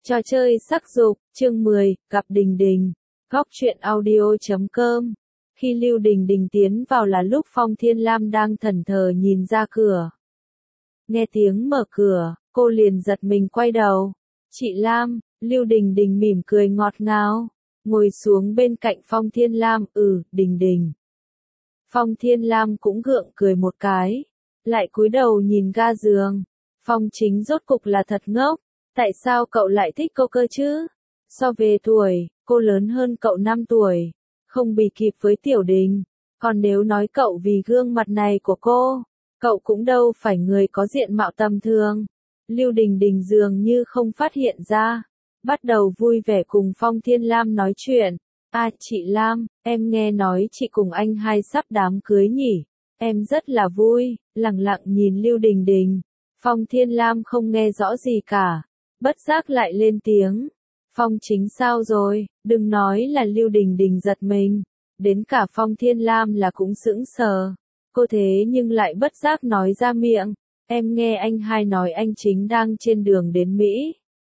Trò chơi sắc dục, chương 10, gặp Đình Đình. Góc truyện audio.com. Khi Lưu Đình Đình tiến vào là lúc Phong Thiên Lam đang thẫn thờ nhìn ra cửa. Nghe tiếng mở cửa, cô liền giật mình quay đầu. Chị Lam, Lưu Đình Đình mỉm cười ngọt ngào, ngồi xuống bên cạnh Phong Thiên Lam, Đình Đình. Phong Thiên Lam cũng gượng cười một cái, lại cúi đầu nhìn ga giường. Phong Chính rốt cục là thật ngốc. Tại sao cậu lại thích cô cơ chứ? So về tuổi, cô lớn hơn cậu 5 tuổi, không bị kịp với Tiểu Đình. Còn nếu nói cậu vì gương mặt này của cô, cậu cũng đâu phải người có diện mạo tầm thường. Lưu Đình Đình dường như không phát hiện ra, bắt đầu vui vẻ cùng Phong Thiên Lam nói chuyện. Chị Lam, em nghe nói chị cùng anh hai sắp đám cưới nhỉ? Em rất là vui, lẳng lặng nhìn Lưu Đình Đình. Phong Thiên Lam không nghe rõ gì cả. Bất giác lại lên tiếng. Phong Chính sao rồi? Đừng nói là Lưu Đình Đình giật mình. Đến cả Phong Thiên Lam là cũng sững sờ. Cô thế nhưng lại bất giác nói ra miệng. Em nghe anh hai nói anh Chính đang trên đường đến Mỹ.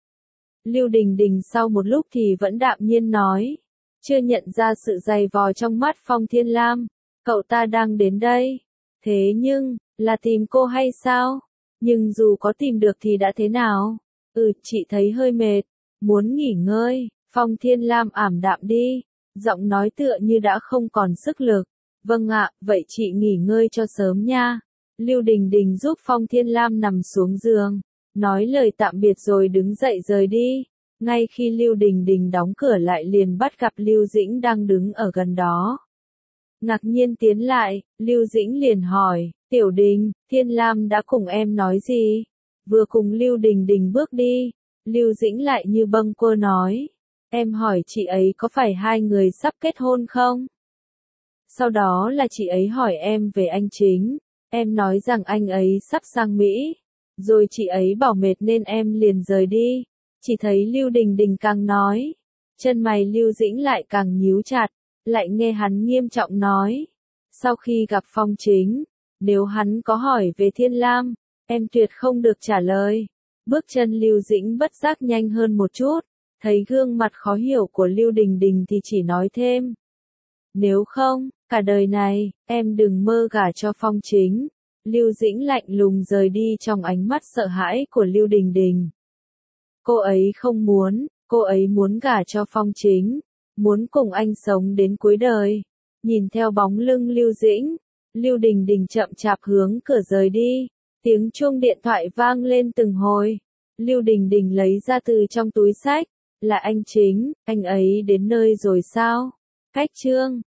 Lưu Đình Đình sau một lúc thì vẫn đạm nhiên nói. Chưa nhận ra sự dày vò trong mắt Phong Thiên Lam. Cậu ta đang đến đây. Thế nhưng, là tìm cô hay sao? Nhưng dù có tìm được thì đã thế nào? Chị thấy hơi mệt, muốn nghỉ ngơi. Phong Thiên Lam ảm đạm đi, giọng nói tựa như đã không còn sức lực. Vâng ạ, vậy chị nghỉ ngơi cho sớm nha. Lưu Đình Đình giúp Phong Thiên Lam nằm xuống giường, nói lời tạm biệt rồi đứng dậy rời đi. Ngay khi Lưu Đình Đình đóng cửa lại liền bắt gặp Lưu Dĩnh đang đứng ở gần đó. Ngạc nhiên tiến lại, Lưu Dĩnh liền hỏi, Tiểu Đình, Thiên Lam đã cùng em nói gì? Vừa cùng Lưu Đình Đình bước đi, Lưu Dĩnh lại như bâng quơ nói. Em hỏi chị ấy có phải hai người sắp kết hôn không? Sau đó là chị ấy hỏi em về anh Chính. Em nói rằng anh ấy sắp sang Mỹ. Rồi chị ấy bảo mệt nên em liền rời đi. Chỉ thấy Lưu Đình Đình càng nói. Chân mày Lưu Dĩnh lại càng nhíu chặt. Lại nghe hắn nghiêm trọng nói. Sau khi gặp Phong Chính, nếu hắn có hỏi về Thiên Lam, em tuyệt không được trả lời. Bước chân Lưu Dĩnh bất giác nhanh hơn một chút, thấy gương mặt khó hiểu của Lưu Đình Đình thì chỉ nói thêm. Nếu không, cả đời này, em đừng mơ gả cho Phong Chính. Lưu Dĩnh lạnh lùng rời đi trong ánh mắt sợ hãi của Lưu Đình Đình. Cô ấy không muốn, cô ấy muốn gả cho Phong Chính, muốn cùng anh sống đến cuối đời. Nhìn theo bóng lưng Lưu Dĩnh, Lưu Đình Đình chậm chạp hướng cửa rời đi. Tiếng chuông điện thoại vang lên từng hồi. Lưu Đình Đình lấy ra từ trong túi xách. Là anh Chính, anh ấy đến nơi rồi sao? Cách chương